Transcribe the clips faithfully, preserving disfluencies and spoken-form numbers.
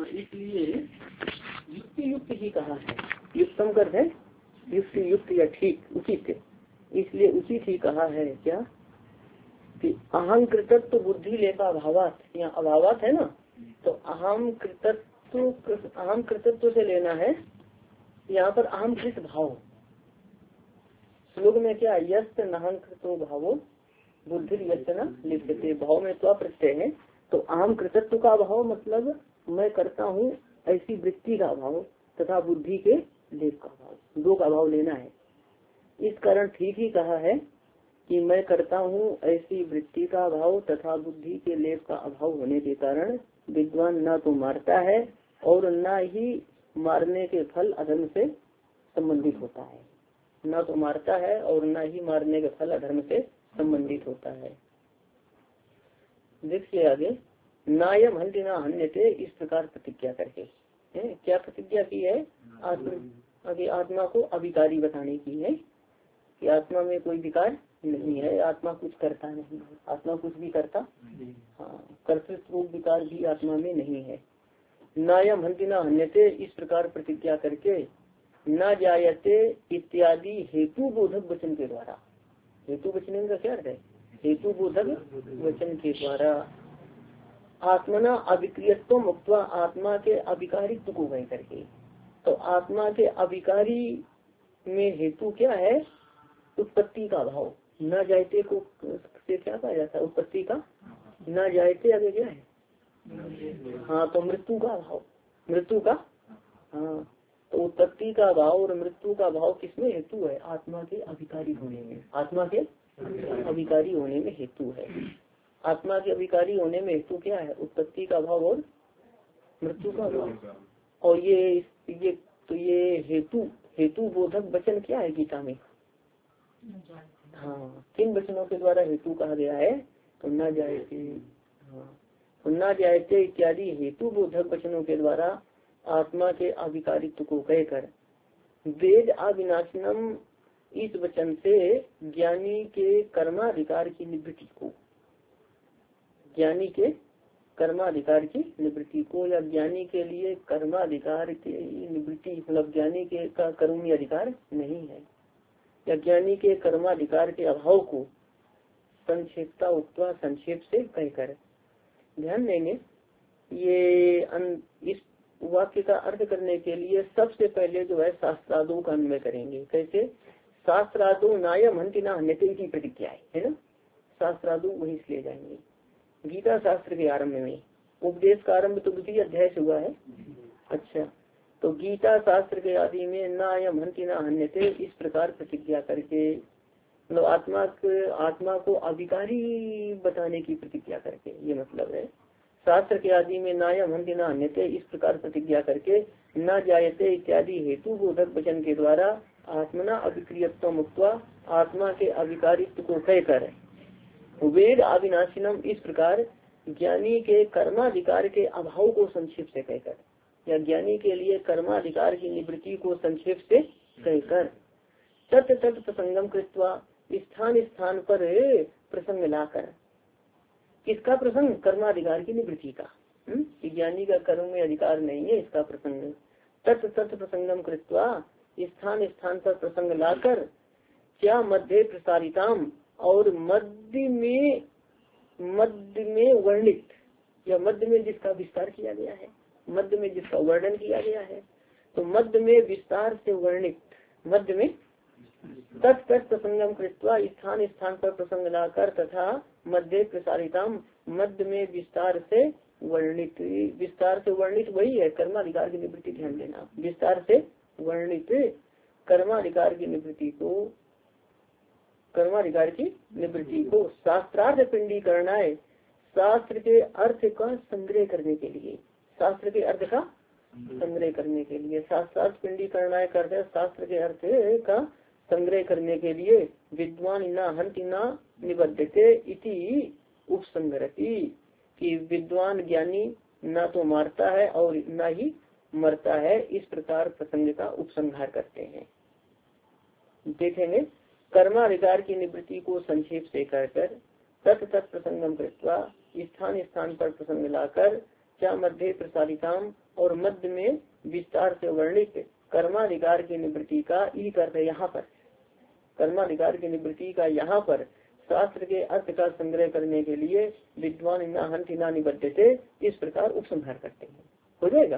इसलिए युक्ति युक्त ही कहा है। युक्तम कर है युक्ति युक्त या ठीक उचित, इसलिए उचित ही कहा है क्या कि अहम कृतत्व बुद्धि लेखा अभावात, यहाँ अभावात है ना, तो अहम कृतत्व अहम कृतत्व से लेना है यहाँ पर अहम कृत भाव। श्लोक में क्या यस्त नहं कृतो भावो बुद्धि यस्त न लिखते, भाव में तो प्रत्यय है, तो अहम कृतत्व का अभाव मतलब मैं करता हूँ ऐसी वृत्ति का अभाव तथा बुद्धि के लेप का अभाव, दो का अभाव लेना है। इस कारण ठीक ही कहा है कि मैं करता हूँ ऐसी वृत्ति का अभाव तथा बुद्धि के लेप का अभाव होने के कारण विद्वान न तो मारता है और न ही मारने के फल अधर्म से संबंधित होता है, न तो मारता है और न ही मारने के फल अधर्म से संबंधित होता है। देखिए आगे, नायम हंति ना हन्यते, इस प्रकार प्रतिज्ञा करके है? क्या प्रतिज्ञा की है? आत्मा आगे आत्मा को अविकारी बताने की है कि आत्मा में कोई विकार नहीं है, आत्मा कुछ करता नहीं है, आत्मा कुछ भी करता हाँ कर्तृत्व विकार भी आत्मा में नहीं है। नायम हंति ना हन्यते, इस प्रकार प्रतिज्ञा करके न जायते इत्यादि हेतु बोधक वचन के द्वारा, हेतु वचन का क्या अर्थ है? हेतु बोधक वचन के द्वारा आत्मना अविक्रियत्व मुक्त्वा, आत्मा के अविकारित्व को कह करके, तो आत्मा के अविकारी में हेतु क्या है? उत्पत्ति का भाव। न जायते को से क्या कहा जाता है? उत्पत्ति का। न जायते आगे क्या है? हाँ तो मृत्यु का भाव, मृत्यु का हाँ तो उत्पत्ति का भाव और मृत्यु का भाव किसमें हेतु है? आत्मा के अभिकारी होने में, आत्मा के अभिकारी होने में हेतु है। आत्मा के अभिकारी होने में हेतु क्या है? उत्पत्ति का भाव और मृत्यु का भाव। और ये ये तो ये हेतु हेतु बोधक वचन क्या है गीता में? हाँ किन वचनों के द्वारा हेतु कहा गया है? तो न जायते, हाँ तो न जायते इत्यादि हेतु बोधक वचनों के द्वारा आत्मा के अविकारित्व को कहकर वेद अविनाशनम, इस वचन से ज्ञानी के कर्माधिकार की निवृत्ति को, ज्ञानी के कर्माधिकार की निवृत्ति को या ज्ञानी के लिए कर्माधिकार की निवृत्ति मतलब ज्ञानी के का कर्मी अधिकार नहीं है या ज्ञानी के कर्माधिकार के अभाव को संक्षेपता उक्ता संक्षेप से कहकर। ध्यान देंगे ये अन, इस वाक्य का अर्थ करने के लिए सबसे पहले जो है शास्त्रादों का अन्वय करेंगे। कैसे? शास्त्रादो नायम हंति ना हन्यते की प्रतिज्ञा है ना, शास्त्रादो वही ले जाएंगे। गीता शास्त्र के आरंभ में, उपदेश का आरंभ तो द्वितीय अध्याय से हुआ है। अच्छा, तो गीता शास्त्र के आदि में नायम हंति ना हन्यते, इस प्रकार प्रतिज्ञा करके मतलब आत्मा आत्मा को अविकारी बताने की प्रतिज्ञा करके, ये मतलब है। शास्त्र के आदि में नायम हंति ना हन्यते, इस प्रकार प्रतिज्ञा करके न जायते इत्यादि हेतु बोधक वचन के द्वारा आत्मना अविक्रियत्व मुक्त्वा, आत्मा के अविकारित्व को कहकर वेद अविनाशिनम, इस प्रकार ज्ञानी के कर्माधिकार के अभाव को संक्षेप से कहकर या ज्ञानी के लिए कर्माधिकार की निवृत्ति को संक्षेप से कहकर तत् तत् प्रसंगम कृत्वा, स्थान स्थान पर प्रसंग लाकर, किसका प्रसंग? कर्माधिकार की निवृत्ति का, ज्ञानी का कर्म में अधिकार नहीं है इसका प्रसंग। तत् तत् प्रसंगम कृत्वा, स्थान स्थान पर प्रसंग लाकर, क्या मध्य प्रसारिताम, और मध्य में मध्य में वर्णित या मध्य में जिसका विस्तार किया गया है, मध्य में जिसका वर्णन किया गया है, तो मध्य में विस्तार से वर्णित, मध्य में तत् तत् प्रसंगम कृत्वा, स्थान स्थान पर प्रसंग लाकर तथा मध्य प्रसारिताम, मध्य में विस्तार से वर्णित, विस्तार से वर्णित वही है कर्माधिकार की निवृत्ति। ध्यान देना, विस्तार से वर्णित कर्माधिकार की निवृत्ति को, कर्माधिकार की निवृत्ति को शास्त्रार्थ पिंडीकरणाय, शास्त्र के अर्थ का संग्रह करने के लिए, शास्त्र के अर्थ का संग्रह करने के लिए, शास्त्रार्थ पिंडीकरणाय करते शास्त्र के अर्थ का संग्रह करने के लिए विद्वान न हंति न निबद्धते इति उपसंगरति, कि विद्वान ज्ञानी न तो मारता है और न ही मरता है, इस प्रकार प्रसंग का उपसंहार करते हैं। देखेंगे कर्माधिकार की निवृत्ति को संक्षेप से कहकर तत् तत् प्रसंगम कृत्वा, स्थान स्थान पर प्रसंग लाकर, क्या मध्य प्रसारिताम और मध्य में विस्तार से वर्णित कर्माधिकार की निवृत्ति का ई करते यहाँ पर कर्माधिकार की निवृत्ति का यहाँ पर शास्त्र के अर्थ का संग्रह करने के लिए विद्वान न हंति न निबद्धते इस प्रकार उपसंहार करते हैं। हो जाएगा।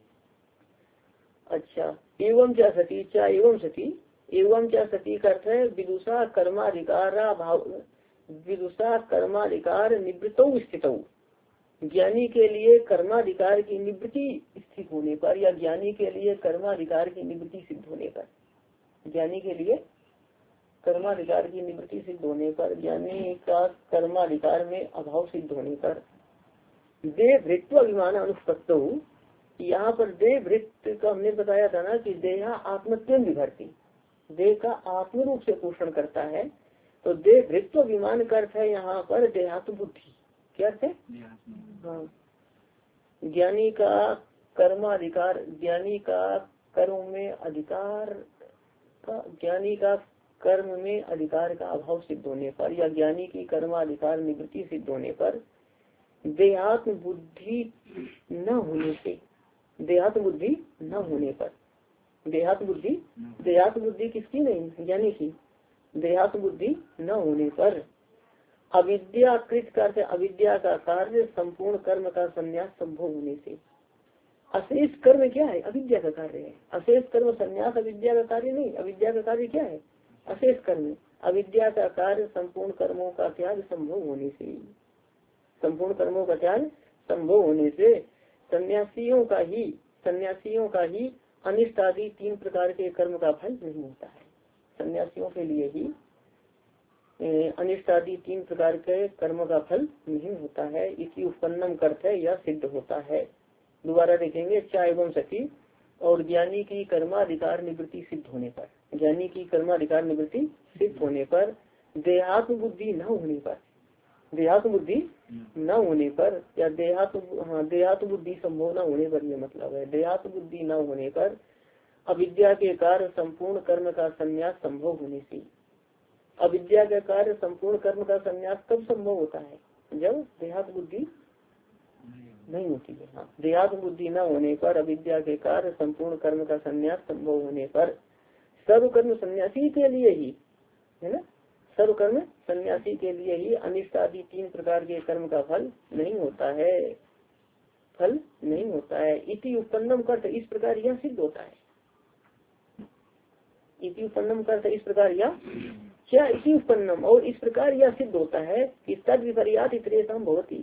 अच्छा, एवं क्या सती क्या एवं सती एवं क्या सती का अर्थ है विदुषा कर्माधिकार भाव विदुषा कर्माधिकार निवृत्तौ स्थितौ। ज्ञानी के लिए कर्माधिकार की निवृत्ति स्थित होने पर या ज्ञानी के लिए कर्माधिकार की निवृत्ति सिद्ध होने पर ज्ञानी के लिए कर्माधिकार की निवृत्ति सिद्ध होने पर ज्ञानी का कर्माधिकार में अभाव सिद्ध होने पर देह भृत्व अभिमान अनुपत्तो। यहाँ पर देह भृत्व का हमने बताया था ना कि देहा आत्मत्वेन विभर्ती देह का आत्म रूप से पोषण करता है। तो देह भृत्व अभिमान का अर्थ है यहाँ पर देहात्म बुद्धि। क्या अर्थ है? हाँ, ज्ञानी का कर्माधिकार ज्ञानी का कर्म में अधिकार का ज्ञानी का कर्म में अधिकार का अभाव सिद्ध होने पर या ज्ञानी की कर्माधिकार निवृत्ति सिद्ध होने पर देहात्म बुद्धि न होने से देहात्म बुद्धि न होने पर देहात्म बुद्धि देहात्म बुद्धि किसकी नहीं ज्ञानी की देहात्म बुद्धि न होने पर अविद्याकृत कार्य अविद्या का कार्य संपूर्ण कर्म का संन्यास संभव होने से। अशेष कर्म क्या है? अविद्या का कार्य है। अशेष कर्म संन्यास अविद्या का कार्य नहीं। अविद्या का कार्य क्या है? अशेष कर्म। अविद्या का कार्य संपूर्ण कर्मों का त्याग संभव होने से संपूर्ण कर्मों का त्याग संभव होने से सन्यासियों का ही सन्यासियों का ही अनिष्ट आदि तीन प्रकार के कर्म का फल नहीं होता है। सन्यासियों के लिए ही अनिष्ट आदि तीन प्रकार के कर्म का फल नहीं होता है। इसी उत्पन्नम करते या सिद्ध होता है। दोबारा देखेंगे चा एवं सती और ज्ञानी की कर्माधिकार निवृत्ति सिद्ध होने पर ज्ञानी की कर्माधिकार निवृत्ति सिद्ध होने पर देहात्म बुद्धि न होने पर देहात्म बुद्धि न होने पर या देहात्म हाँ देहात्म बुद्धि संभव न होने पर ये मतलब है देहात्म बुद्धि न होने पर अविद्या के कार्य संपूर्ण कर्म का संन्यास संभव होने से। अविद्या के कार्य संपूर्ण कर्म का संन्यास कब संभव होता है? जब देहात्म बुद्धि नहीं होती है। हाँ, देहात्म बुद्धि न होने पर अविद्या के कार्य संपूर्ण कर्म का संन्यास संभव होने पर सर्व कर्म सन्यासी के लिए ही है ना सर्व कर्म सन्यासी के लिए ही अनिष्ट आदि तीन प्रकार के कर्म का फल नहीं होता है फल नहीं होता है। इति उत्पन्नम कर्त इस प्रकार यह सिद्ध होता है। इति उत्पन्नम कर्त इस प्रकार यह क्या इसी उत्पन्नम और इस प्रकार यह सिद्ध होता है कि तद विपर्यात इतरेशम भवती।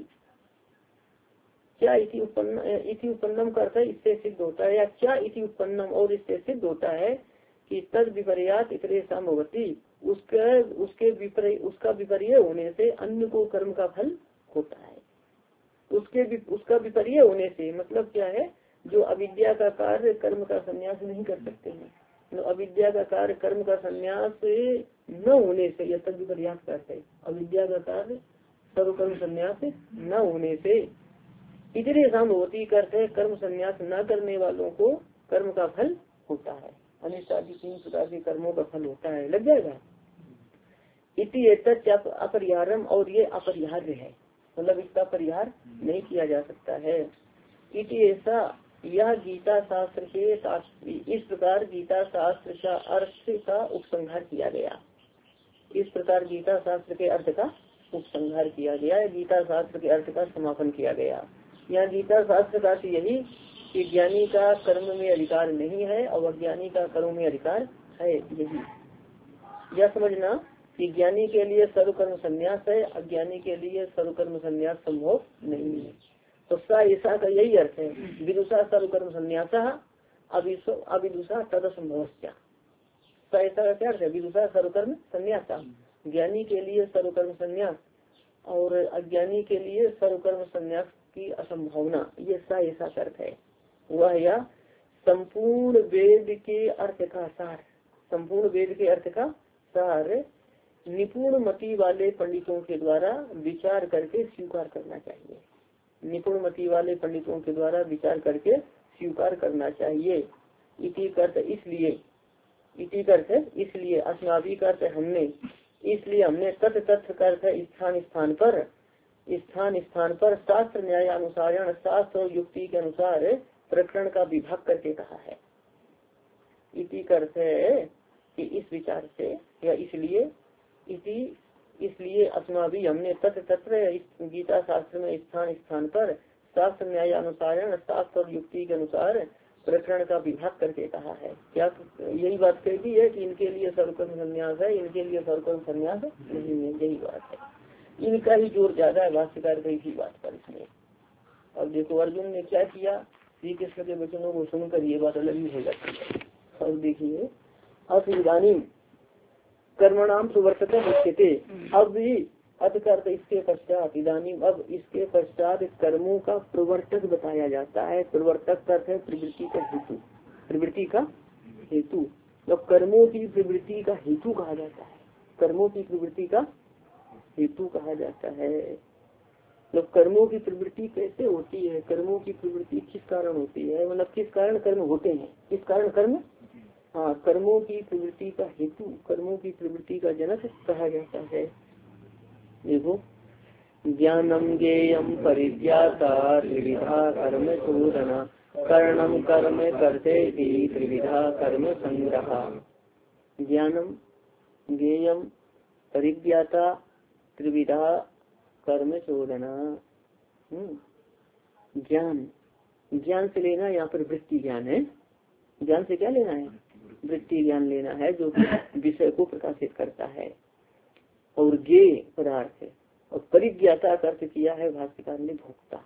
क्या इति उत्पन्न इति उत्पन्नम करता है इससे सिद्ध होता है या क्या इति उत्पन्नम और इससे सिद्ध होता है कि तद विपर्यात इतरेशम भवती उसके उसके विपर्य उसका विपर्य होने से अन्य को कर्म का फल होता है। उसके उसका विपर्य होने से मतलब क्या है? जो अविद्या का कार्य कर्म का संन्यास नहीं कर सकते हैं। तो अविद्या का कार्य कर्म का संन्यास न होने से यह तद विपर्यात करते है। अविद्या का कार्य सर्वकर्म संन्यास न होने से इतने सामवती करते कर्म संन्यास न करने वालों को कर्म का फल होता है। अनिष्ट आदि तीन प्रकार के कर्मों का फल होता है। लग जाएगा। इति एतत् अपरिहारम और ये अपरिहार्य है मतलब इसका परिहार नहीं किया जा सकता है। इति ऐसा यह गीता शास्त्र के इस प्रकार गीता शास्त्र का अर्थ का उपसंहार किया गया। इस प्रकार गीता शास्त्र के अर्थ का उपसंहार किया गया। गीता शास्त्र के अर्थ का समापन किया गया। यहाँ गीता शास्त्र का यही कि ज्ञानी का कर्म में अधिकार नहीं है और अज्ञानी का कर्म में अधिकार है। यही यह समझना कि ज्ञानी के लिए सर्वकर्म संन्यास है अज्ञानी के लिए सर्वकर्म संन्यास संभव नहीं है। तो सा ऐसा का यही अर्थ है। विदुषा सर्वकर्म संन्यास अविदुषा तद संभव ऐसा का क्या अर्थ है? विदुषा सर्वकर्म संन्यास ज्ञानी के लिए सर्वकर्म संन्यास और अज्ञानी के लिए सर्वकर्म संन्यास की असंभावना ये सा ऐसा अर्थ है। वह या संपूर्ण वेद के अर्थ का सार संपूर्ण वेद के अर्थ का सार निपुण मति वाले पंडितों के द्वारा विचार करके स्वीकार करना चाहिए। निपुण मति वाले पंडितों के द्वारा विचार करके स्वीकार करना चाहिए। इति कर्त इसलिए इति कर्त इसलिए अस्माभि कर्त हमने इसलिए हमने तत् तथ्य कर्त स्थान स्थान पर स्थान स्थान पर शास्त्र न्याय अनुसारण शास्त्र और युक्ति के अनुसार प्रकरण का विभाग करके कहा है। इति अर्थ है कि इस विचार से या इसलिए इति इसलिए अस्माभि हमने तत्र तत्र गीता शास्त्र में स्थान स्थान पर शास्त्र न्याय अनुसारण शास्त्र और युक्ति के अनुसार प्रकरण का विभाग करके कहा है। क्या यही बात कही है कि इनके लिए सर्वकर्म संन्यास है, इनके लिए सर्वकर्म संन्यास नहीं है, यही बात है। इनका ही जोर ज्यादा है भाष्यकार की इसी बात पर इसमें। अब देखो अर्जुन ने क्या किया, श्री कृष्ण के वचनों को सुनकर ये बात अलग ही हो जाती है। और देखिए अब इदानीम कर्मणाम सुवर्तते मुख्यते, अब भी अत करते इसके पश्चात इदानीम अब इसके पश्चात कर्मों का प्रवर्तक बताया जाता है। प्रवर्तक का अर्थ है प्रवृत्ति का हेतु, प्रवृत्ति का हेतु तो कर्मों की प्रवृत्ति का हेतु कहा जाता है। कर्मों की प्रवृत्ति का हेतु कहा जाता है। मतलब कर्मों की प्रवृत्ति कैसे होती है, कर्मों की प्रवृत्ति किस कारण होती है, मतलब किस कारण कर्म होते हैं, किस कारण कर्म, हाँ कर्मों की प्रवृत्ति का हेतु, कर्मों की प्रवृत्ति का जनक कहा जाता है। देखो ज्ञानम ज्ञेयम परिज्ञाता त्रिविधा कर्म चोदना कर्णम कर्म करते त्रिविधा कर्म संग्रह। ज्ञानम ज्ञेयम परिज्ञाता त्रिविधा कर्म चोदना। ज्ञान, ज्ञान से लेना यहाँ पर वृत्ति ज्ञान है। ज्ञान से क्या लेना है, वृत्ति ज्ञान लेना है जो विषय को प्रकाशित करता है। और ज्ञेय पदार्थ है और परिज्ञाता का अर्थ किया है भाष्यकार ने भोक्ता।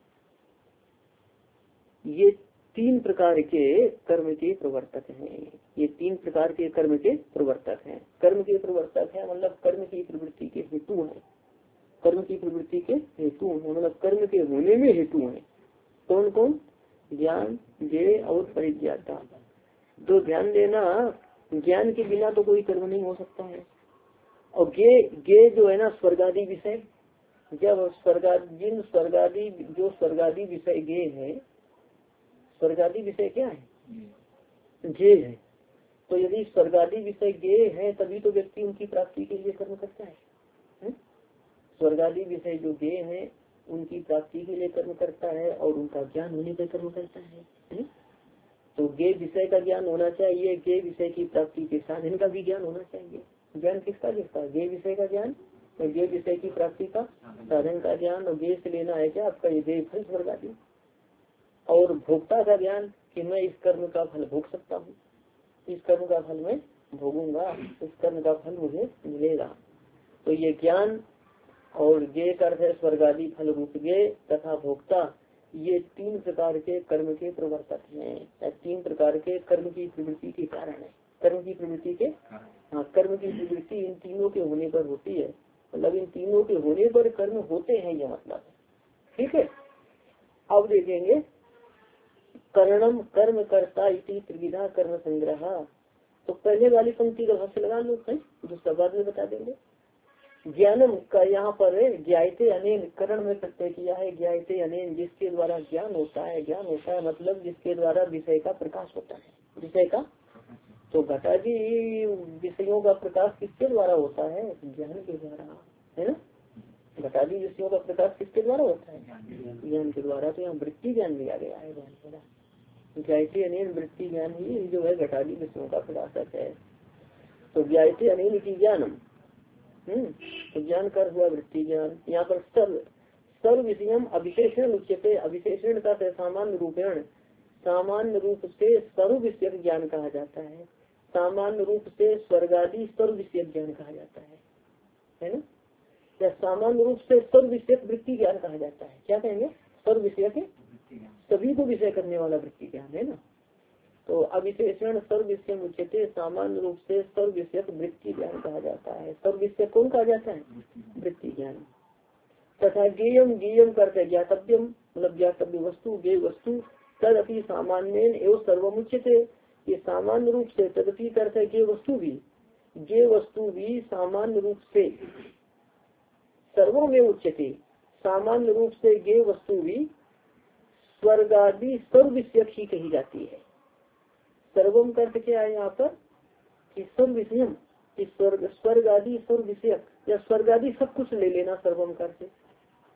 ये तीन प्रकार के कर्म के प्रवर्तक हैं। ये तीन प्रकार के कर्म के प्रवर्तक हैं। कर्म के प्रवर्तक है मतलब कर्म की प्रवृत्ति के हेतु हैं। कर्म की प्रवृत्ति के हेतु हैं मतलब कर्म के होने में हेतु हैं। कौन कौन, ज्ञान ज्ञेय और परिज्ञाता। तो ध्यान देना, ज्ञान के बिना तो कोई कर्म नहीं हो सकता है। और गे गे जो है ना स्वर्गादि विषय, जब स्वर्गादि जिन स्वर्गादि जो स्वर्गादि विषय गे है, स्वर्गादि विषय क्या है, गे है। तो यदि स्वर्गादि विषय गे है तभी तो व्यक्ति उनकी प्राप्ति के लिए कर्म करता है, है? स्वर्गादि विषय जो गे है उनकी प्राप्ति के लिए कर्म करता है और उनका ज्ञान होने पर कर्म करता है, है? तो गे विषय का ज्ञान होना चाहिए, गे विषय की प्राप्ति के साधन का भी ज्ञान होना चाहिए। ज्ञान किसका किसका, गे विषय का ज्ञान और गे विषय की प्राप्ति का साधन का ज्ञान। और गे से लेना है क्या आपका ये गे फल स्वर्गादि। और भोक्ता का ज्ञान कि मैं इस कर्म का फल भोग सकता हूँ, इस कर्म का फल मैं भोगूंगा, इस कर्म का फल मुझे मिलेगा। तो ये ज्ञान और गे का अर्थ है स्वर्गादि फल रूप गे तथा भोक्ता, ये तीन प्रकार के कर्म के प्रवर्तक हैं। तीन प्रकार के कर्म की प्रवृत्ति के कारण है। कर्म की प्रवृत्ति के हाँ कर्म की प्रवृत्ति इन तीनों के होने पर होती है। मतलब इन तीनों के होने पर कर्म होते हैं ये मतलब है। ठीक है, अब देखेंगे कर्णम कर्म कर्ता इति त्रिविधा कर्म संग्रह। तो पहले वाली पंक्ति का भाष्य लगा लो, दूसरा बाद में बता देंगे। ज्ञानम का यहाँ पर ज्ञायते अनेन करण में प्रत्यय किया है। ज्ञायते अनेन जिसके द्वारा ज्ञान होता है, ज्ञान होता है मतलब जिसके द्वारा विषय का प्रकाश होता है, विषय का। तो घटादी विषयों का प्रकाश किसके द्वारा होता है, ज्ञान के द्वारा, है ना। घटादी विषयों का प्रकाश किसके द्वारा होता है, ज्ञान के द्वारा। तो यहाँ वृत्ति ज्ञान लिया गया है ज्ञान द्वारा। ज्ञायते अनेन वृत्ति ज्ञान ही जो है घटादी विषयों का प्रकाशक है। तो ज्ञायते अनेन की ज्ञानम, हम्म तो ज्ञान कर हुआ वृत्ति ज्ञान। यहाँ पर सर्व सर्व विषयम अविशेषण उच्यते। अविशेषण का सामान्य रूपेण, सामान्य रूप से सर्व विषय ज्ञान कहा जाता है। सामान्य रूप से स्वर्गादि सर्व विषय ज्ञान कहा जाता है, है ना। या सामान्य रूप से सर्व विषय वृत्ति ज्ञान कहा जाता है। क्या कहेंगे, सर्व विषय के सभी को विषय करने वाला वृत्ति ज्ञान, है ना। तो अविशेषण सर्व विषय उच्यते, सामान्य रूप से सर्व विषय वृत्ति ज्ञान कहा जाता है। सर्व विषय कौन कहा जाता है, वृत्ति ज्ञान। तथा ज्ञेयम, ज्ञेयम करते ज्ञातव्यम मतलब ज्ञातव्य वस्तु, ज्ञेय वस्तु तदपि सामान्य एवं सर्वमुच्यते। ये सामान्य रूप से तदपि करते ज्ञेय वस्तु भी, ज्ञेय वस्तु भी सामान्य रूप से सर्वों में उच्यते। सामान्य रूप से ज्ञेय वस्तु भी स्वर्गादि सर्व विषय ही कही जाती है। सर्वम करते क्या है यहाँ पर कि सर्व विषयम, स्वर्ग स्वर्ग आदि सर्व विषय या स्वर्ग आदि सब कुछ ले लेना सर्वम करते।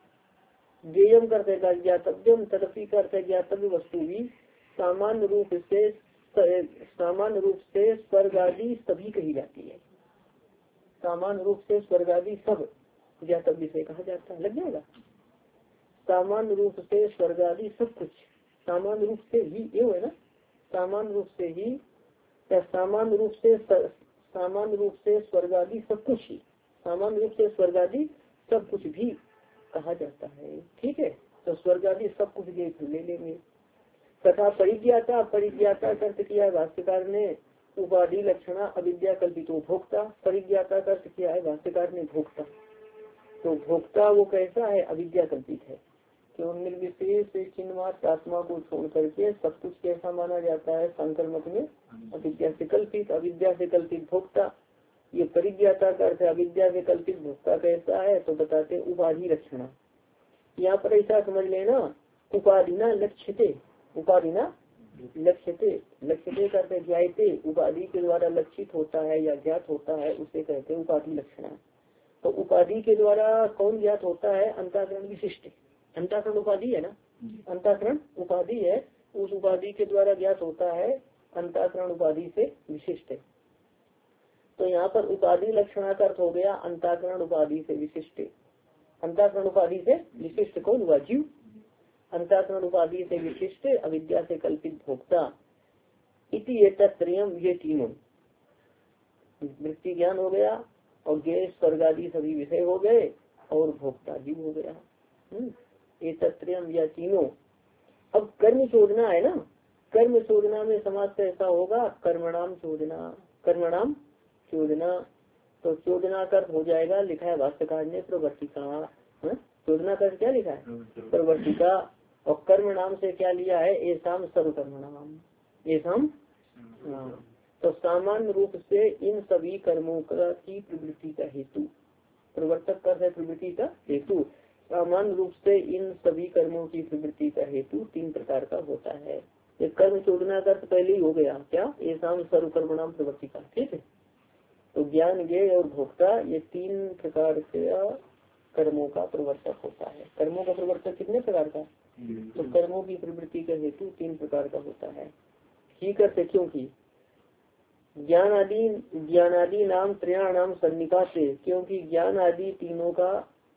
ज्ञेयम करते का ज्ञातव्यम, तदपि करते ज्ञातव्य वस्तु भी सामान्य रूप से सामान्य रूप से स्वर्ग आदि सभी कही जाती है। सामान्य रूप से स्वर्ग आदि सब ज्ञातव्य से कहा जाता है। लग जाएगा। सामान्य रूप से स्वर्ग आदि सब कुछ, सामान्य रूप से ही ये है ना, सामान्य रूप से ही या सामान्य रूप से सामान्य रूप से स्वर्ग आदि सब कुछ ही, सामान्य रूप से स्वर्ग आदि सब कुछ भी कहा जाता है। ठीक है, तो स्वर्ग आदि सब कुछ ले लेंगे। तथा परिज्ञाता, परिज्ञाता अर्थ किया भाष्यकार ने उपाधि लक्षणा अविद्या कल्पितो भोक्ता। परिज्ञाता का अर्थ किया है भाष्यकार ने भोक्ता। तो भोक्ता वो कैसा है? अविद्या कल्पित है। क्यों? निर्विशेष चिन्हमात्र आत्मा को छोड़ करके सब कुछ कैसा माना जाता है? शंकर मत में अविद्या से कल्पित, अविद्या से कल्पित भोक्ता। ये परिज्ञाता का अर्थ है अविद्या से कल्पित भोक्ता कैसा है? तो बताते उपाधि लक्षणा। यहाँ पर ऐसा समझ लेना, उपाधिना लक्ष्यते, उपाधिना लक्ष्यते, लक्ष्यते करते ज्ञाते, उपाधि के द्वारा लक्षित होता है या ज्ञात होता है उसे कहते हैं उपाधि लक्षणा। तो उपाधि के द्वारा कौन ज्ञात होता है? अंतःकरण विशिष्ट। अंतःकरण उपाधि है ना, अंतःकरण उपाधि है, उस उपाधि के द्वारा ज्ञात होता है अंतःकरण उपाधि से विशिष्ट। तो यहाँ पर उपाधि लक्षणा का अर्थ हो गया अंतःकरण उपाधि से विशिष्ट। अंतःकरण उपाधि से विशिष्ट कौन हुआ? जीव। अंतःकरण उपाधि से विशिष्ट अविद्या से कल्पित भोक्ता। इति एतत्त्रयम्, ये तीनों वृत्ति ज्ञान हो गया और ज्ञेय स्वर्ग आदि सभी विषय हो गए और भोक्ता जीव हो गया। एतत्त्रयम् या तीनों। अब कर्म चोदना है ना, कर्म चोदना में समाज से ऐसा होगा कर्मणाम चोदना, कर्मणाम चोदना। तो चोदना का अर्थ हो जाएगा, लिखा है भाष्यकार ने प्रवर्तिका। चोदना का क्या लिखा है? प्रवर्तिका। और कर्म नाम से क्या लिया है? एसाम सर्वकर्म नाम, एसाम। तो सामान्य रूप से इन सभी कर्मों का की प्रवृत्ति का हेतु, प्रवर्तक कर है प्रवृत्ति का हेतु। सामान्य रूप से इन सभी कर्मों की प्रवृत्ति का हेतु तीन प्रकार का होता है। ये कर्म चोदना का अर्थ पहले ही हो गया क्या? एसाम सर्वकर्म नाम प्रवर्तिका। ठीक है, तो ज्ञान ज्ञेय और भोक्ता ये तीन प्रकार से कर्मों का प्रवर्तक होता है। कर्मों का प्रवर्तक कितने प्रकार का? तो कर्मों की प्रवृत्ति का हेतु तीन प्रकार का होता है। ठीक है, क्योंकि ज्ञान आदि ज्ञान आदि नाम त्रयाणाम सन्निका से, क्योंकि ज्ञान आदि तीनों का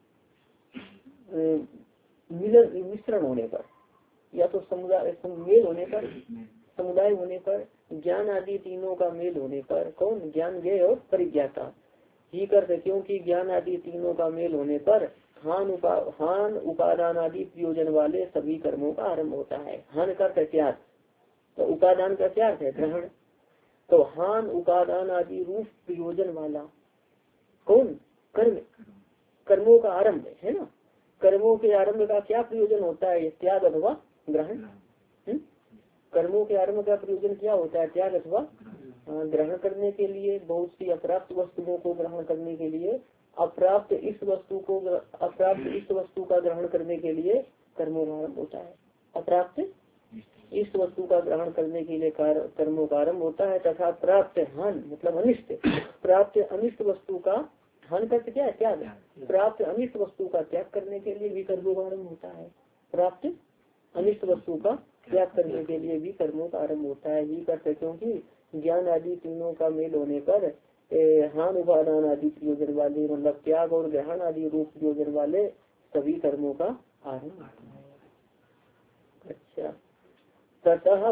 मिलन मिश्रण होने पर या तो समुदाय मेल होने पर, समुदाय होने पर, ज्ञान आदि तीनों का मेल होने पर, कौन? ज्ञान ज्ञेय और परिज्ञाता। ही करते क्योंकि ज्ञान आदि तीनों का मेल होने पर हान उपा हान उपादान आदि प्रयोजन वाले सभी कर्मों का आरंभ होता है। हान का त्याग, तो उपादान का त्याग है ग्रहण। तो हान उपादान आदि रूप प्रयोजन वाला कौन? कर्म, कर्मों का आरंभ है ना। कर्मों के आरंभ का क्या प्रयोजन होता है? त्याग अथवा ग्रहण। कर्मों के आरंभ का प्रयोजन क्या होता है? त्याग अथवा ग्रहण करने के लिए, बहुत सी अप्राप्त वस्तुओं को ग्रहण करने के लिए, अप्राप्त इस वस्तु को अप्राप्त इस वस्तु का ग्रहण करने के लिए कर्मों का आरंभ होता है। अप्राप्त इस वस्तु का ग्रहण करने के लिए कर्मों का आरंभ होता है। तथा प्राप्त हान मतलब अनिष्ट, प्राप्त अनिष्ट वस्तु का हान करते क्या है? त्याग। प्राप्त अनिष्ट वस्तु का त्याग करने के लिए भी कर्मों का आरंभ होता है। प्राप्त अनिष्ट वस्तु का त्याग करने के लिए भी कर्मों का आरंभ होता है। ही करते क्योंकि ज्ञान आदि तीनों का मेल होने पर हान उपादान आदि प्रयोजन वाले मतलब त्याग और ग्रहण आदि रूप प्रयोजन वाले सभी कर्मों का आरंभ होता है। अच्छा, ततः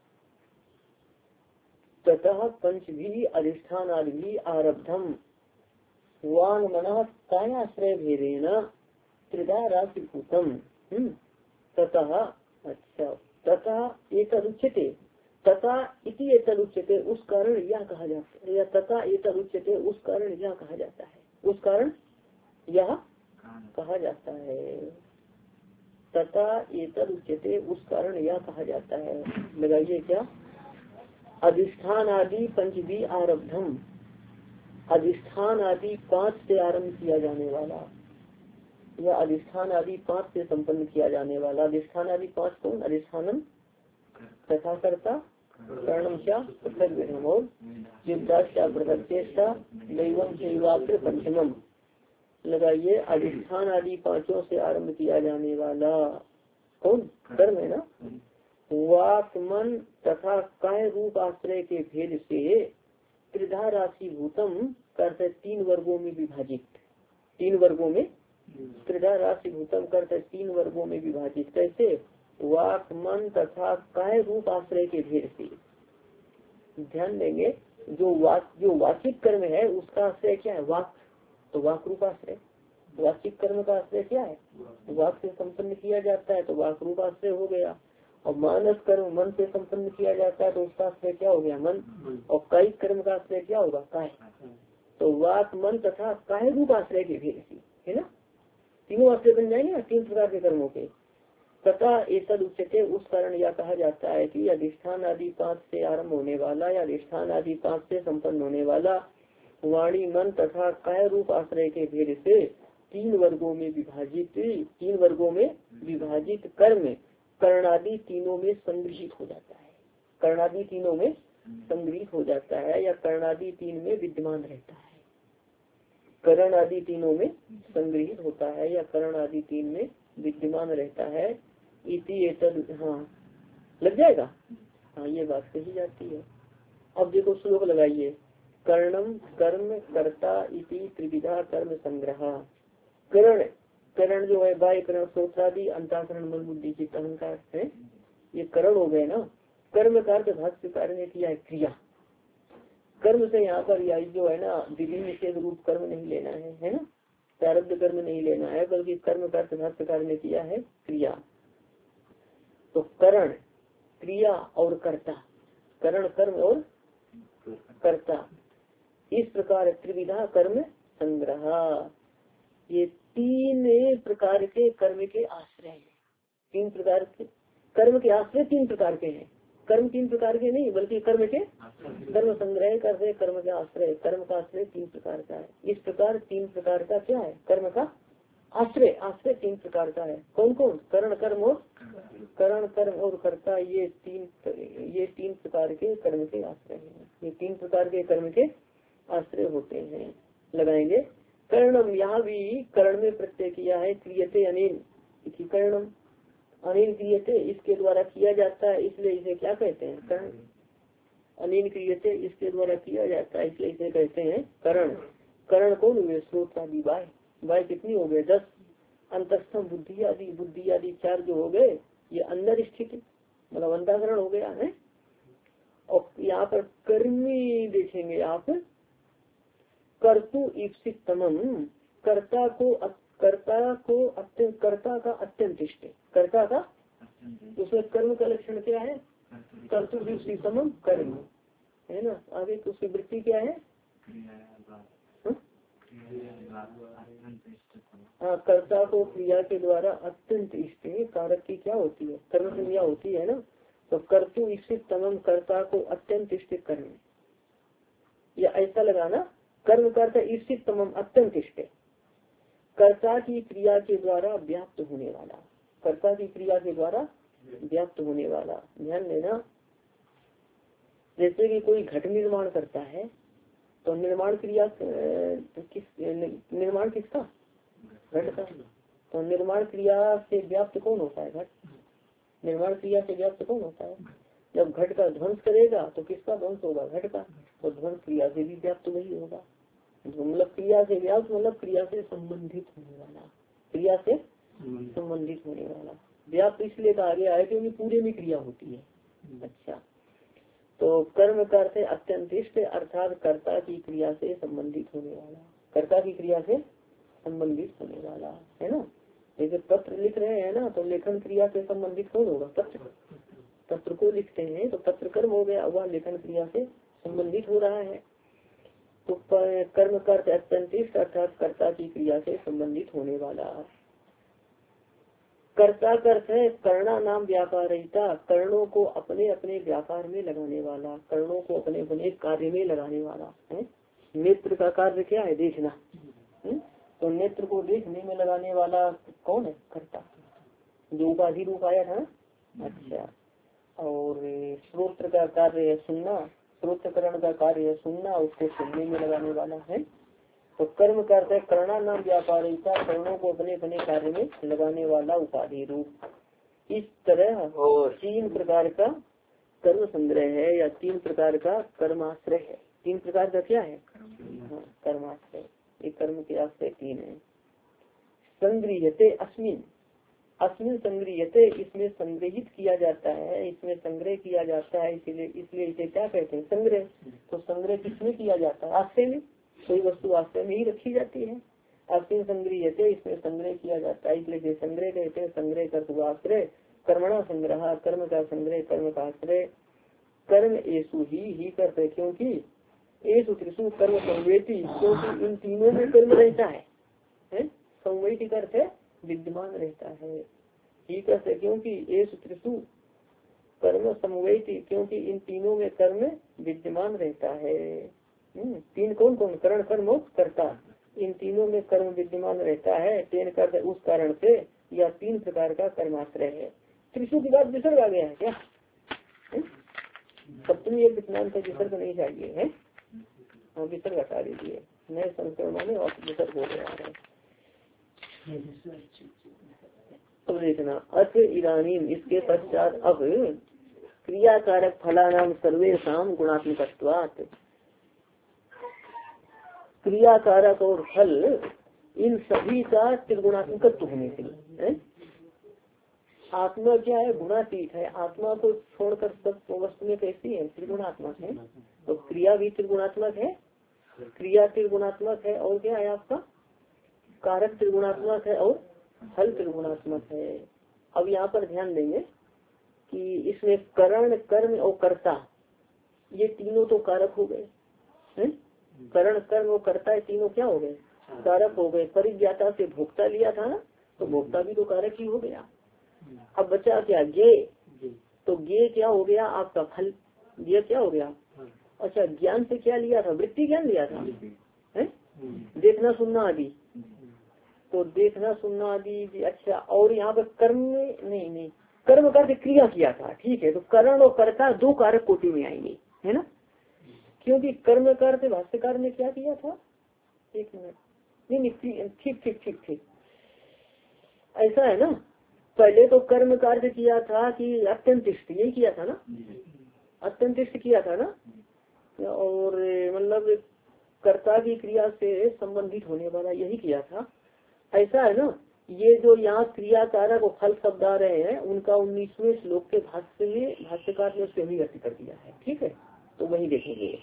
ततः पंच भी अधिष्ठान आदि भी आरब्धम वांग मन कायाश्रय भेदेन त्रिधा राशिभूतम। ततः अच्छा ततः एक उच्यते, तथा इति एतदुच्यते उस कारण यह कहा जाता है, या तथा एतदुच्यते उस कारण यह कहा जाता है, उस कारण यह कहा जाता है। तथा एतदुच्यते उस कारण यह कहा जाता है। लगाइए क्या? अधिष्ठान आदि पंच भी आरब्धम, अधिष्ठान आदि पांच से आरंभ किया जाने वाला या अधिष्ठान आदि पांच से संपन्न किया जाने वाला। अधिष्ठान आदि पांच कौन? अधिष्ठानम तथा कर्ता कर्णम क्या पृथक और जिज्ञासा पृथक चेष्टा दैवम सेवाग्र पंचमम। लगाइए अधिष्ठान आदि पांचों से आरंभ किया जाने वाला कौन कर्म है ना, वाक मन तथा काय रूप आश्रय के भेद से त्रिधा राशि भूतम करते तीन वर्गों में विभाजित, तीन वर्गों में त्रिधा राशि भूतम करते तीन वर्गों में विभाजित। कैसे? वाक मन तथा काय रूप आश्रय के भेद से। ध्यान देंगे जो वाक जो वाचिक कर्म है उसका आश्रय क्या है? वाक। तो वाक रूप आश्रय, वाचिक कर्म का आश्रय क्या है? वाक से संपन्न किया जाता है तो वाक रूप आश्रय हो गया। और मानस कर्म मन से संपन्न किया जाता है तो उसका आश्रय क्या हो गया? मन। और कायिक कर्म का आश्रय क्या होगा? काय। तो वाक मन तथा काय रूप आश्रय के भेद से, है ना, तीनों आश्रय बन जाएंगे ना तीन प्रकार के कर्मों के। तथा ऐसा उच्चते उस कारण यह कहा जाता है कि अधिष्ठान आदि पांच से आरंभ होने वाला या अधिष्ठान आदि पांच से संपन्न होने वाला वाणी मन तथा काय रूप आश्रय के भेद से तीन वर्गों में विभाजित तीन वर्गों में विभाजित कर्म कर्णादि तीनों में संग्रहित हो जाता है। कर्णादि तीनों में संग्रहित हो जाता है या कर्णादि तीन में विद्यमान रहता है। करण आदि तीनों में संग्रहित होता है या करण आदि तीन में विद्यमान रहता है। इति एतद, हाँ लग जाएगा, हाँ ये बात कही जाती है। अब देखो श्लोक लगाइए। कर्णम कर्म कर्ता इति त्रिविधा कर्म संग्रह। करण, करण जो है बाह्य करण श्रोत्रादि अंतःकरण मन बुद्धि चित्त अहंकार है, ये करण हो गए ना। कर्म का अर्थ भाष्यकार ने किया है क्रिया। कर्म से यहाँ पर या जो है ना विधि निषेध रूप कर्म नहीं लेना है, है ना, प्रारब्ध कर्म नहीं लेना है, बल्कि कर्म का अर्थ भाष्यकार ने किया है क्रिया। तो करण क्रिया और कर्ता, करण कर्म और कर्ता, इस प्रकार त्रिविधा कर्म संग्रह। ये तीन प्रकार के कर्म के आश्रय हैं। तीन प्रकार के कर्म के आश्रय तीन प्रकार के हैं। कर्म तीन प्रकार के नहीं बल्कि कर्म के कर्म संग्रह कर कर्म का आश्रय, कर्म का आश्रय तीन प्रकार का है। इस प्रकार तीन प्रकार का क्या है? कर्म का आश्रय, आश्रय तीन प्रकार का है। कौन कौन? करण कर्म और करण कर्म और कर्ता, ये तीन ये तीन प्रकार के कर्म के आश्रय हैं। ये तीन प्रकार के कर्म के आश्रय होते हैं। लगाएंगे कर्णम, यहाँ भी कर्ण में प्रत्यय किया है। क्रियते अनिल, कर्णम अनिल क्रियते, इसके द्वारा किया जाता है इसलिए इसे क्या कहते हैं? कर्ण। अनिल क्रियते इसके द्वारा किया जाता है इसलिए इसे कहते हैं कर्ण। कर्ण कौन हुए? स्रोत आदि बाय, बाय कितनी हो गए? दस। अंतस्थम बुद्धि आदि, बुद्धि आदि चार जो हो गए ये अंदर स्थित मतलब अंतःकरण हो गया है। और यहाँ पर कर्मी देखेंगे आप, कर्तु ईप्सित तमम, कर्ता को कर्ता को अत्यंत, कर्ता का अत्यंत इष्ट, कर्ता का उसमें कर्म का लक्षण क्या है? कर्तु ईप्सित तमम कर्म, है ना। आगे तो उसकी वृत्ति क्या है? हाँ, कर्ता को क्रिया के द्वारा अत्यंत इष्ट, कारक की क्या होती है? कर्म क्रिया होती है ना। तो कर्तु ईप्सित तमम, कर्ता को अत्यंत इष्ट कर्म, या ऐसा लगाना कर्म करता ईप्सित तमम अत्यंत इष्ट, कर्ता की क्रिया के द्वारा व्याप्त होने वाला, कर्ता की क्रिया के द्वारा व्याप्त होने वाला। ध्यान देना, जैसे कि कोई घट निर्माण करता है तो निर्माण क्रिया किस निर्माण किसका? घट का। तो निर्माण क्रिया से व्याप्त कौन होता है? घट। निर्माण क्रिया से व्याप्त कौन होता है? जब घट का ध्वंस करेगा तो किसका ध्वंस होगा? घट का। तो ध्वंस क्रिया से भी व्याप्त वही होगा। मतलब क्रिया से व्याप्त मतलब क्रिया से संबंधित होने वाला, क्रिया से संबंधित होने वाला। व्याप्त इसलिए कहा गया है क्योंकि पूरे में क्रिया होती है। अच्छा, तो कर्म करते अत्यंत इष्ट अर्थात कर्ता की क्रिया से संबंधित होने वाला, कर्ता की क्रिया से संबंधित होने वाला, है ना। जैसे पत्र लिख रहे हैं ना, तो लेखन क्रिया से संबंधित कौन होगा? पत्र। पत्र को लिखते हैं तो पत्र कर्म हो गया, वह लेखन क्रिया से संबंधित हो रहा है। तो कर्म करते अत्यंत इष्ट अर्थात कर्ता की क्रिया से संबंधित होने वाला। कर्ता कर्त है कर्णा नाम व्यापार रहता, कर्णों को अपने अपने व्यापार में लगाने वाला, कर्णों को अपने अपने कार्य में लगाने वाला है। नेत्र का कार्य क्या है? देखना। हुँ? तो नेत्र को देखने में लगाने वाला कौन है? कर्ता, जो उपाधि रूप आया था। अच्छा, और श्रोत्र का कार्य है सुनना, श्रोत्रकरण का कार्य है सुनना, उसको सुनने में लगाने वाला है। तो कर्म करते करना नाम व्यापारिता, कर्णों को अपने अपने कार्य में लगाने वाला उपाधि रूप। इस तरह तीन प्रकार का कर्म संग्रह है या तीन प्रकार का कर्माश्रय है। तीन प्रकार का क्या है? हाँ, कर्माश्रय। एक कर्म के आश्रय तीन है। संग्रहते अस्मिन, अस्मिन संग्रहते, इसमें संग्रहित किया जाता है, इसमें संग्रह किया जाता है, इसलिए इसलिए इसे क्या कहते हैं? संग्रह। तो संग्रह किसमें किया जाता है? आश्रय में। कोई वस्तु आश्रय में ही रखी जाती है। अस्मिन संग्रहते, इसमें संग्रह किया जाता है, इसलिए संग्रह कहते हैं। संग्रह कर हुआ आश्रय। कर्मणा संग्रह, कर्म का संग्रह, कर्म का आश्रय। कर्म एसु ही ही करते, क्योंकि एसु त्रिशु कर्म संवेदी, क्योंकि इन तीनों में कर्म रहता है, है? संवेदी करते विद्यमान रहता है। ही करते क्योंकि एसु त्रिशु कर्म संवेदी, क्योंकि इन तीनों में कर्म विद्यमान रहता है। तीन कौन कौन? करण, कर्म और कर्ता। इन तीनों में कर्म विद्यमान रहता है। तेन करते उस कारण से यह तीन प्रकार का कर्माश्रय है। त्रिशु के बाद विसर्ग आ गया है क्या? सप्तमी एक विज्ञान का विसर्ग नहीं चाहिए है। हाँ, विसर्ग हटा दीजिए, नए संस्करण में और विसर्ग हो गया है। अब देखना, अथ इदानीम, इसके पश्चात अब क्रियाकारक फलानाम सर्वेषाम गुणात्मकत्वात्, क्रियाकारक और फल इन सभी का त्रिगुणात्मकत्व होने से। आत्मा क्या है? गुणातीत है। आत्मा को छोड़कर सब वस्तु में कैसी है? त्रिगुणात्मक है। तो क्रिया भी त्रिगुणात्मक है, क्रिया त्रिगुणात्मक है, और क्या है आपका? कारक त्रिगुणात्मक है और फल त्रिगुणात्मक है। अब यहाँ पर ध्यान देंगे कि इसमें करण, कर्म और कर्ता, ये तीनों तो कारक हो गए। करण, कर्म और कर्ता, ये तीनों क्या हो गए? कारक हो गए। परिज्ञाता से भोक्ता लिया था ना, तो भोक्ता भी तो कारक ही हो गया। अब बचा क्या? गे। तो गे क्या हो गया आपका? फल। ये क्या हो गया? अच्छा, ज्ञान से क्या लिया था? वृत्ति ज्ञान लिया था, है? देखना सुनना आदि। तो देखना सुनना आदि। अच्छा, और यहाँ पर कर्म में नहीं नहीं कर्म करके क्रिया किया था, ठीक है। तो करण और कर्ता दो कारक कोटि में आएंगे, है ना? क्योंकि कर्म करते भाष्यकार ने क्या किया था? एक मिनट, नहीं नहीं ठीक ठीक ठीक ठीक ऐसा है ना। पहले तो कर्म कार्य किया था कि अत्यंतिष्ठ, यही किया था ना, अत्यंतिष्ठ किया था ना। और मतलब कर्ता की क्रिया से संबंधित होने वाला यही किया था, ऐसा है ना। ये जो यहाँ क्रिया कारक और फल शब्द आ रहे हैं, उनका उन्नीसवें श्लोक के भाष्य में भाष्यकार ने उससे अभिव्यक्ति कर दिया है, ठीक है। तो वही देखेंगे।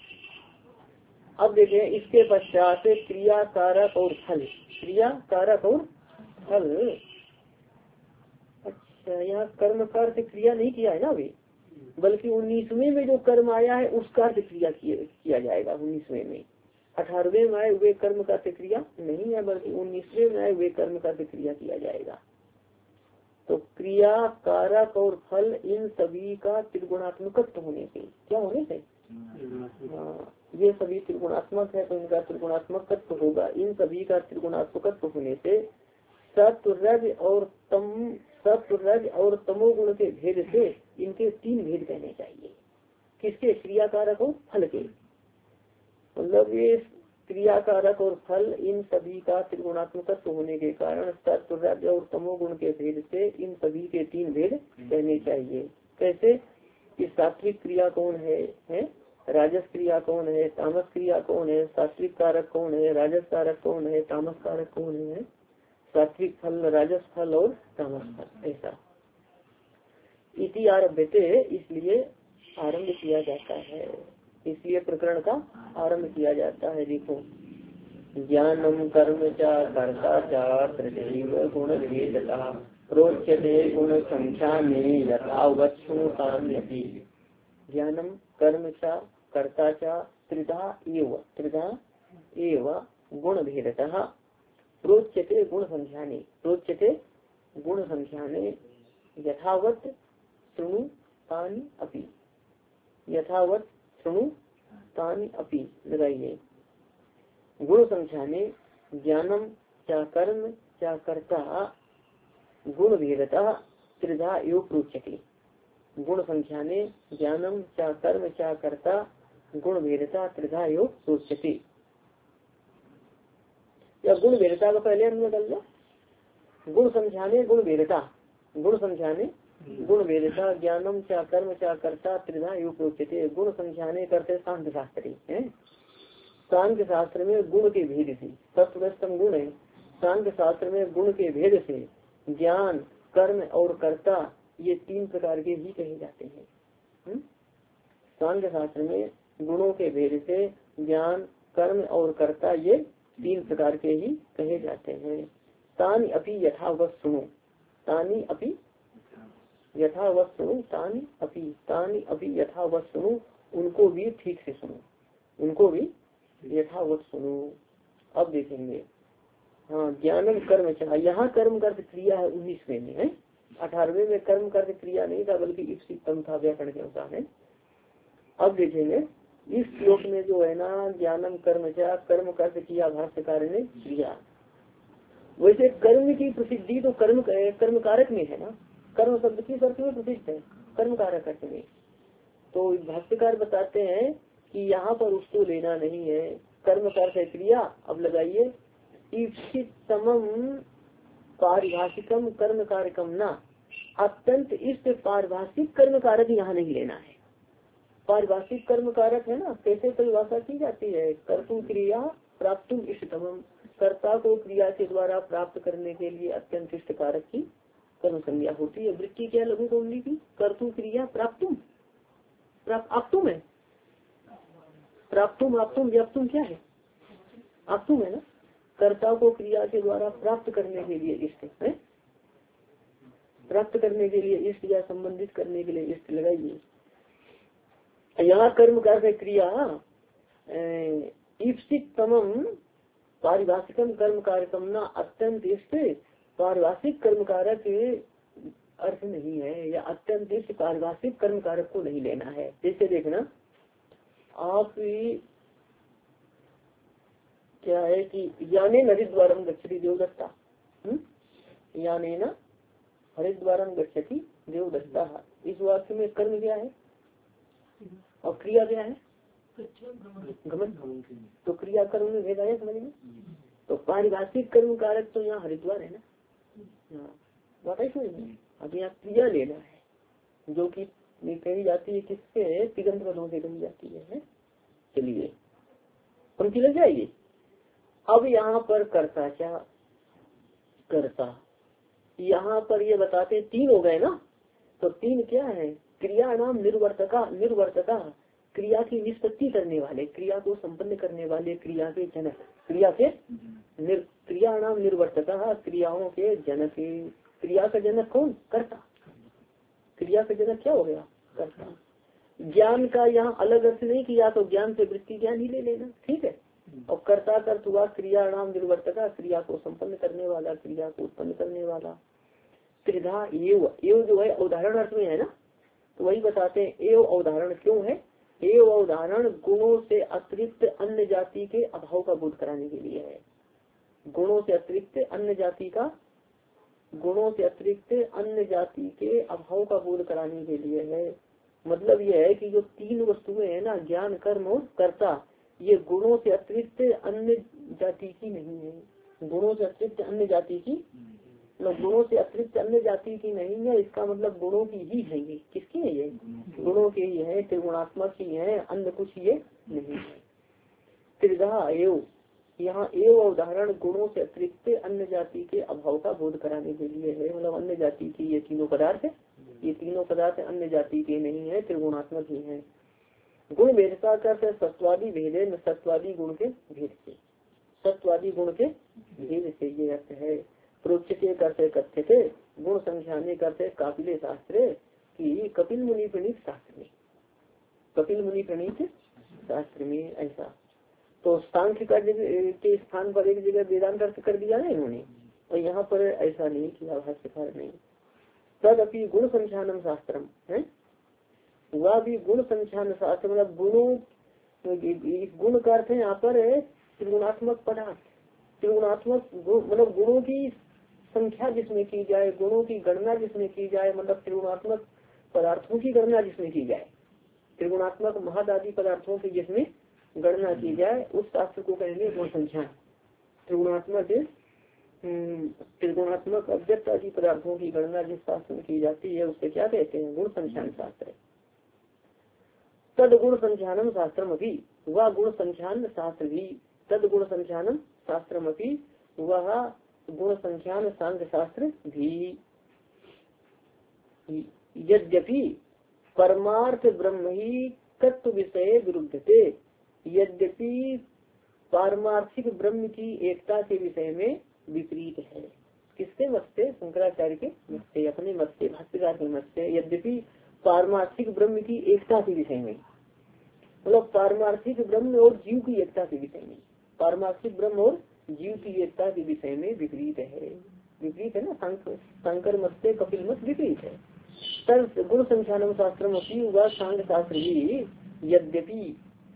अब देखें, इसके पश्चात क्रिया कारक और फल, क्रिया कारक और फल। अच्छा, यहाँ कर्म कार्य से क्रिया नहीं किया है ना अभी, बल्कि उन्नीसवें में जो कर्म आया है उसका से क्रिया किया जाएगा। उन्नीसवें में, अठारहवें में आए हुए कर्म का से क्रिया नहीं है, बल्कि उन्नीसवें में आए हुए कर्म का से क्रिया किया जाएगा। तो क्रिया कारक और फल इन सभी का त्रिगुणात्मकत्व होने से, क्या होने से? हाँ, ये सभी त्रिगुणात्मक है तो इनका त्रिगुणात्मकत्व होगा। इन सभी का त्रिगुणात्मकत्व होने से सत्व रज और तम सत्व रज और तमोगुण के भेद से इनके तीन भेद कहने चाहिए। किसके? क्रियाकारक और फल के। मतलब ये क्रियाकारक और फल इन सभी का त्रिगुणात्मकत्व होने के कारण सत्व रज और तमोगुण के भेद से इन सभी के तीन भेद कहने चाहिए। कैसे? कि सात्विक क्रिया कौन है, है? राजस क्रिया कौन है, तामस क्रिया कौन है, सात्विक कारक कौन है, राजस कारक कौन है, तामस कारक कौन है। सात्विक फल, राजस फल और तामस फल, ऐसा इति आरभ्यते, इसलिए आरंभ किया जाता है, इसलिए प्रकरण का आरंभ किया जाता है। देखो, ज्ञानम कर्म चा कर्ता चा तृतीव गुण भेदता प्रोच्यते गुण संख्या में यथावच्छुतान्यपि। ज्ञानम कर्म चा कर्ता चा त्रिधा एव त्रिधा एव गुण भेदतः प्रोच्यते गुण संख्याने प्रोच्यते गुण संख्याने यथावत शृणु तानि अपि यथावत शृणु तानि अपि लगाइए। गुण संख्याने ज्ञानम चा कर्म चा कर्ता गुण भेदतः त्रिधा एव प्रोच्यते। गुण संख्याने ज्ञानम चा कर्म चा कर्ता गुण भेदता त्रिधा एव प्रोच्यते। या गुण भेदता का पहले अन्वय कर लो। गुण समझाने गुण भेदता, गुण समझाने गुण भेदता, ज्ञानम चा कर्म चा कर्ता त्रिधा युग प्रोच्यते। गुण समझाने करते सांख्य शास्त्री है। सांख्य शास्त्र में गुण के भेद से, तत्वस्तम गुण है, सांख्य शास्त्र में गुण के भेद से ज्ञान कर्म और कर्ता ये तीन प्रकार के ही कहे जाते हैं। सांख्य शास्त्र में गुणों के भेद से ज्ञान कर्म और कर्ता ये तीन प्रकार के ही कहे जाते हैं। तानी अपि यथावत सुनो, तानी अपि यथावत सुनो, तानी अपि तानी अपि यथावत सुनो, उनको भी ठीक से सुनो, उनको भी यथावत सुनो। अब देखेंगे हाँ ज्ञानम कर्म चाह, यहाँ कर्म कर क्रिया है उन्नीसवें में है, अठारहवें में कर्म कर क्रिया नहीं था बल्कि इप्सितम था व्याकरण के अनुसार है। अब देखेंगे इस श्लोक में जो है ना ज्ञानम कर्म चाह, कर्म कर किया भाष्यकार ने क्रिया। वैसे कर्म की प्रसिद्धि तो कर्म कर्म कारक में है ना, कर्म शब्द की अर्थ में प्रसिद्ध है, कर्म कारक अर्थ में। तो भाष्यकार बताते हैं कि यहाँ पर उसको लेना नहीं है, कर्म कर क्रिया। अब लगाइए ईप्सितमम पारिभाषिकम कर्म कारकम ना, अत्यंत इष्ट पारिभाषिक कर्म कारक यहाँ नहीं लेना है। पारिभाषिक कर्म कारक है ना, कैसे परिभाषा की जाती है, कर्तुम क्रिया प्राप्तुम इष्टतमम, कर्ता को क्रिया के द्वारा प्राप्त करने के लिए अत्यंत इष्ट कारक की कर्म संज्ञा होती है। वृत्ति क्या लघु कौमली की, कर्तुम क्रिया प्राप्तुम, प्राप्त आपतुम है, प्राप्तुम आपतुम व्याप्तुम क्या है, आपतुम है ना, कर्ता को क्रिया के द्वारा प्राप्त करने के लिए इष्ट है, प्राप्त करने के लिए इष्ट या संबंधित करने के लिए इष्ट लगाइए। यहाँ कर्म कर क्रिया ईप्सितमम पारिभाषिकम कर्म कारकम ना, अत्यंत इष्ट पारिभाषिक कर्म कारक अर्थ नहीं है, या अत्यंत इष्ट पारिभाषिक कर्म कारक को नहीं लेना है। जैसे देखना आप क्या है कि याने हरिद्वारम गच्छति देवदत्ता, याने न हरिद्वारम गच्छति देवदत्ता, इस वाक्य में कर्म क्या है और क्रिया क्या है, गमन। तो क्रिया कर्म में भेद आया समझ में। तो पारिभाषिक कर्म कारक तो यहाँ हरिद्वार है ना, बात है समझ में। अब यहाँ क्रिया लेना है जो कि कही जाती है किससे, तिगंत पदों से कही जाती है। चलिए पंक्ति लग जाएगी। अब यहाँ पर कर्ता क्या, कर्ता यहाँ पर ये बताते तीन हो गए ना, तो तीन क्या है, क्रिया नाम निर्वर्तका, निर्वर्तका क्रिया की निष्पत्ति करने वाले, क्रिया को संपन्न करने वाले, क्रिया के जनक, क्रिया के निर, क्रिया नाम निर्वर्तका क्रियाओं के जनक। क्रिया का जनक कौन, कर्ता, क्रिया का जनक क्या हो गया, कर्ता। ज्ञान का यहाँ अलग अर्थ नहीं किया, तो ज्ञान से वृत्ति ज्ञान ही ले लेना, ठीक है। और कर्ता का अर्थ हुआ क्रिया नाम निर्वर्तका, क्रिया को संपन्न करने वाला, क्रिया को उत्पन्न करने वाला। त्रिधा एव, एव जो है उदाहरण अर्थ में है ना, तो वही बताते हैं एव उदाहरण क्यों है। एव उदाहरण गुणों से अतिरिक्त अन्य जाति के अभाव का बोध कराने के लिए है। गुणों से अतिरिक्त अन्य जाति का, गुणों से अतिरिक्त अन्य जाति के अभाव का बोध कराने के लिए है। मतलब यह है कि जो तीन वस्तुएं है ना, ज्ञान कर्म और कर्ता, ये गुणों से अतिरिक्त अन्य जाति की नहीं है। गुणों से अतिरिक्त अन्य जाति की, मतलब गुणों से अतिरिक्त अन्य जाति की नहीं है, इसका मतलब गुणों की ही है। ये किसकी है, ये गुणों के ही है, त्रिगुणात्मक ही है, अन्य कुछ ये नहीं है। त्रिधा एव, यहाँ एव उदाहरण गुणों से अतिरिक्त अन्य जाति के अभाव का बोध कराने के लिए है। मतलब अन्य जाति की ये तीनों पदार्थ है, ये तीनों पदार्थ अन्य जाति के नहीं है, त्रिगुणात्मक ही है। गुण भेदता का सत्वादी भेदे न, सत्वादी गुण के भेद से, सत्वादी गुण के भेद से ये अर्थ है। प्रोच्यते करते कथ्य थे, गुण समझाने करते कापिले शास्त्र की, कपिल मुनि प्रणीत शास्त्र में, कपिल मुनि प्रणीत शास्त्र में ऐसा। तो सांख्य का के स्थान पर एक जगह वेदांत अर्थ कर दिया है इन्होंने, और यहाँ पर ऐसा नहीं किया भाष्यकार ने। तदपि गुण संख्यानम शास्त्रम है, वह भी गुण संख्यान शास्त्र, मतलब गुणों, गुण का अर्थ है यहाँ पर त्रिगुणात्मक पदार्थ, त्रिगुणात्मक मतलब गुणों की संख्या जिसमें की जाए, गुणों की गणना जिसमें की जाए, मतलब त्रिगुणात्मक पदार्थों की गणना जिसमें की जाए, त्रिगुणात्मक महद आदि पदार्थों की जिसमें गणना की जाए, उस शास्त्र को कहेंगे गुण संख्यान। त्रिगुणात्मक त्रिगुणात्मक अव्यक्त आदि पदार्थों की गणना जिस शास्त्र में की जाती है उसे क्या कहते हैं? गुण संख्यान शास्त्र। तद गुण संख्यानम शास्त्रम अभी वह गुण संख्यान शास्त्र भी तद गुण संख्यानम शास्त्रम अभी वह गुण संख्यान सांख्य शास्त्र भी यद्यपि परमार्थ ब्रह्म ही तत्व विषय विरुद्धते यद्यपि पारमार्थिक ब्रह्म की एकता के विषय में विपरीत है। किसके मत से? शंकराचार्य के मत से, अपने मत से, भाष्यकार के मत से। यद्यपि पारमार्थिक ब्रह्म की एकता के विषय में, मतलब पारमार्थिक ब्रह्म और जीव की एकता के विषय में, पारमार्थिक ब्रह्म और जीव की एकता के विषय में विपरीत है। विपरीत है ना, शंकर मत से कपिल मत विपरीत है। तब गुण संख्यानम शास्त्रम हुआ सांख्य शास्त्र भी यद्यपि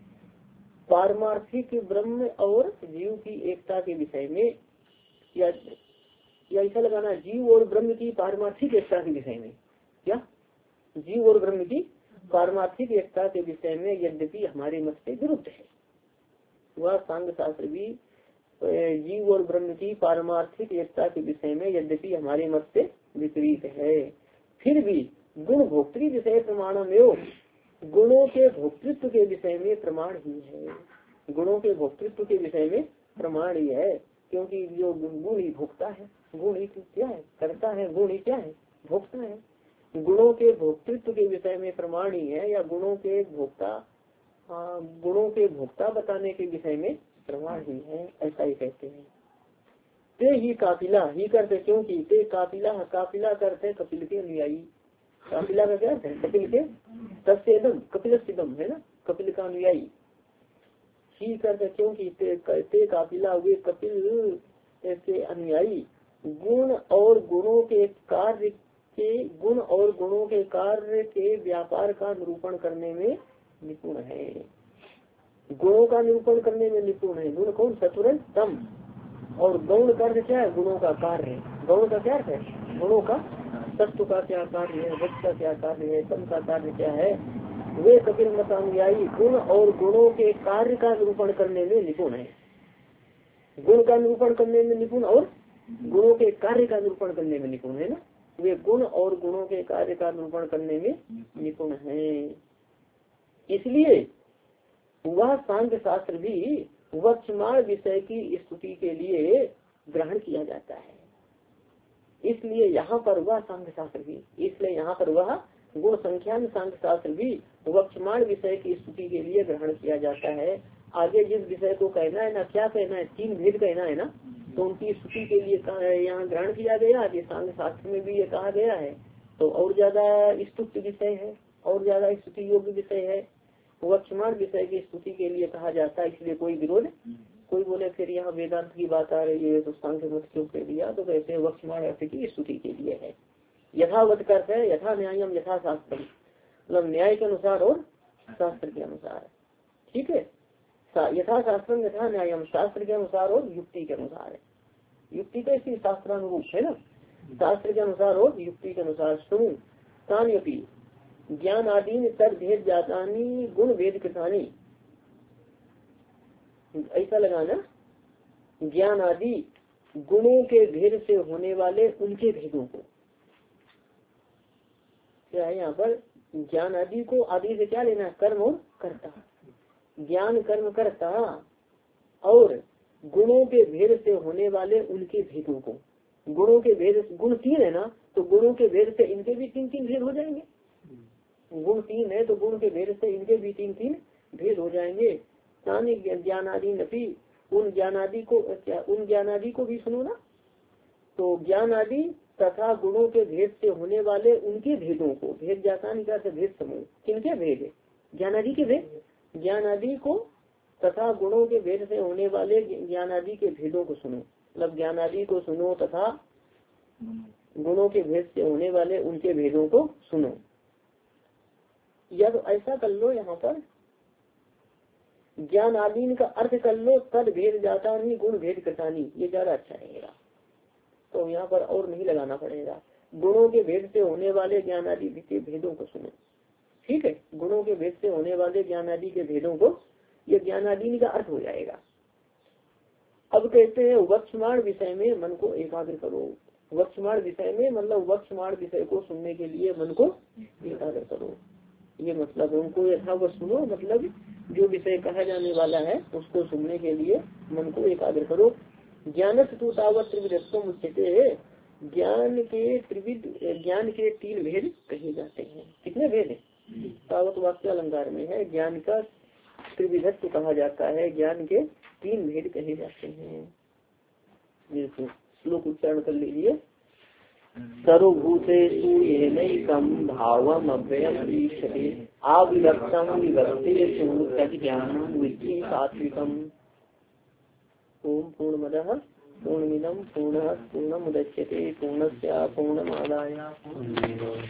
पारमार्थिक ब्रह्म और जीव की एकता के विषय में, या या ऐसा लगाना जीव और ब्रह्म की पारमार्थिक एकता के विषय में, क्या जीव और ब्रह्म की पारमार्थिक एकता के विषय में यद्यपि हमारे मत से विरुद्ध है। वह सांख्य शास्त्र भी जीव और ब्रह्म की पारमार्थिक एकता के विषय में यद्यपि हमारे मत से विपरीत है, फिर भी गुण भोक्तृ विषय प्रमाण में गुणों के भोक्तृत्व के विषय में प्रमाण ही है। गुणों के भोक्तृत्व के विषय में प्रमाण ही है, क्योंकि जो गुण ही भोक्ता है, गुण ही क्या है? करता है। गुण ही क्या है? भोक्ता है। गुणों के भोक्तृत्व के विषय में प्रमाण ही है, या गुणों के भोक्ता गुणों के भोक्ता बताने के विषय में प्रमाण ही है, ऐसा ही कहते हैं। ते ही कापिला ही करते, क्योंकि ते कापिला कापिला करते कपिल के अनुयायी। कापिला का क्या है? कपिल के तस्दम कपिल सिदम है ना, कपिल का अनुयायी। ही करते क्योंकि ते, ते कापिला वे कपिल के अनुयायी गुण और गुणों के कार्य के गुण और गुणों के कार्य के व्यापार का निरूपण करने में निपुण है। गुणों का निरूपण करने में निपुण है। गुण कौन? सत्वर तम। और गौण कार्य क्या है? गुणों का कार्य। गौण का क्या है? गुणों का। सत्व का क्या कार्य है? वक्त का क्या कार्य है? तम का कार्य क्या है? वे कपिल मत अनुयायी गुण और गुणों के कार्य का निरूपण करने में निपुण है। गुण का निरूपण करने में निपुण और गुणों के कार्य का निरूपण करने में निपुण है ना। वे गुण और गुणों के कार्य का निरूपण करने में निपुण है। इसलिए वह सांख्य शास्त्र भी वक्षमाण विषय की स्तुति के लिए ग्रहण किया जाता है। इसलिए यहाँ पर वह सांख्य शास्त्र भी इसलिए यहाँ पर वह गुण संख्यान सांख्य शास्त्र भी वक्षमाण विषय की स्तुति के लिए ग्रहण किया जाता है। आगे जिस विषय को कहना है ना, क्या कहना है? तीन भेद कहना है ना, तो उनकी स्तुति के लिए यहाँ ग्रहण किया गया। ये सांख्य शास्त्र में भी ये कहा गया है, तो और ज्यादा स्तुति विषय है, और ज्यादा स्तुति योग्य विषय है। वक्षमाण विषय की स्तुति के लिए कहा जाता है, इसलिए कोई विरोध। कोई बोले फिर यहाँ वेदांत की बात आ रही है तो सांख्य मत क्यों कह दिया? तो कहते हैं वक्षमाण अर्थ की स्तुति के लिए है। यथावत करते है यथा न्यायम यथा शास्त्र, मतलब न्याय के अनुसार और शास्त्र के अनुसार। ठीक है, यथा शास्त्र यथा न्यायम, शास्त्र के अनुसार और युक्ति के अनुसार है। युक्ति का इसी शास्त्रानुरूप है ना, शास्त्र के अनुसार और युक्ति के अनुसार। सुनु तान्यपि ज्ञान आदि तद भेद जातानी गुण भेद कृतानी, ऐसा लगाना, ज्ञान आदि गुणों के भेद से होने वाले उनके भेदों को। क्या है यहाँ पर? ज्ञान आदि को आदि से क्या लेना? कर्म और कर्ता। ज्ञान कर्म कर्ता और गुणों के भेद से होने वाले उनके भेदों को। गुणों के भेद, गुण तीन है ना, तो गुणों के भेद से इनके भी तीन तीन भेद हो जाएंगे। गुण तीन है तो गुण के भेद से इनके भी तीन तीन भेद हो जाएंगे। ज्ञानादि नपी, उन ज्ञानादि को क्या उन ज्ञानादि को भी सुनो ना। तो ज्ञान आदि तथा गुणों के भेद से होने वाले उनके भेदों को, भेद जाता निका से भेद समूह, किनके भेद? ज्ञानादि के भेद। ज्ञानादि को तथा गुणों के भेद से होने वाले ज्ञानादि के भेदों को सुनो, मतलब ज्ञानादि को सुनो तथा गुणों के भेद से होने वाले उनके भेदों को सुनो। या तो ऐसा कर लो, यहाँ पर ज्ञान आदि का अर्थ कर लो तद भेद जाता नहीं गुण भेद कृतानी, ये ज्यादा अच्छा रहेगा। तो यहाँ पर और नहीं लगाना पड़ेगा। गुणों के भेद से होने वाले ज्ञान आदि के भेदों को सुनो। ठीक है, गुणों के भेद से होने वाले ज्ञान आदि के भेदों को, ये ज्ञान आदि का अर्थ हो जाएगा। अब कहते हैं वक्षमाण विषय में मन को एकाग्र करो। वक्षमाण विषय में मतलब वक्षमाण विषय को सुनने के लिए मन को एकाग्र करो, ये मतलब उनको यथावत सुनो, मतलब जो विषय कहा जाने वाला है उसको सुनने के लिए मन को एकाग्र करो। ज्ञान तो तावत त्रिविधत्वम उच्यते, ज्ञान के त्रिविध ज्ञान के तीन भेद कहे जाते हैं। कितने भेद है? तावत वाक्य अलंकार में है, ज्ञान का त्रिविधत्व कहा जाता है, ज्ञान के तीन भेद कहे जाते हैं। श्लोक उच्चारण कर लीजिए। सर्वभूतेषु येनैकं भावम् अव्ययम् ईक्षते अविभक्तं विभक्तेषु तज्ज्ञानं विद्धि सात्विकम्। ओम पूर्णमदः पूर्णमिदं पूर्णात् पूर्णमुदच्यते पूर्णस्य पूर्णमादाय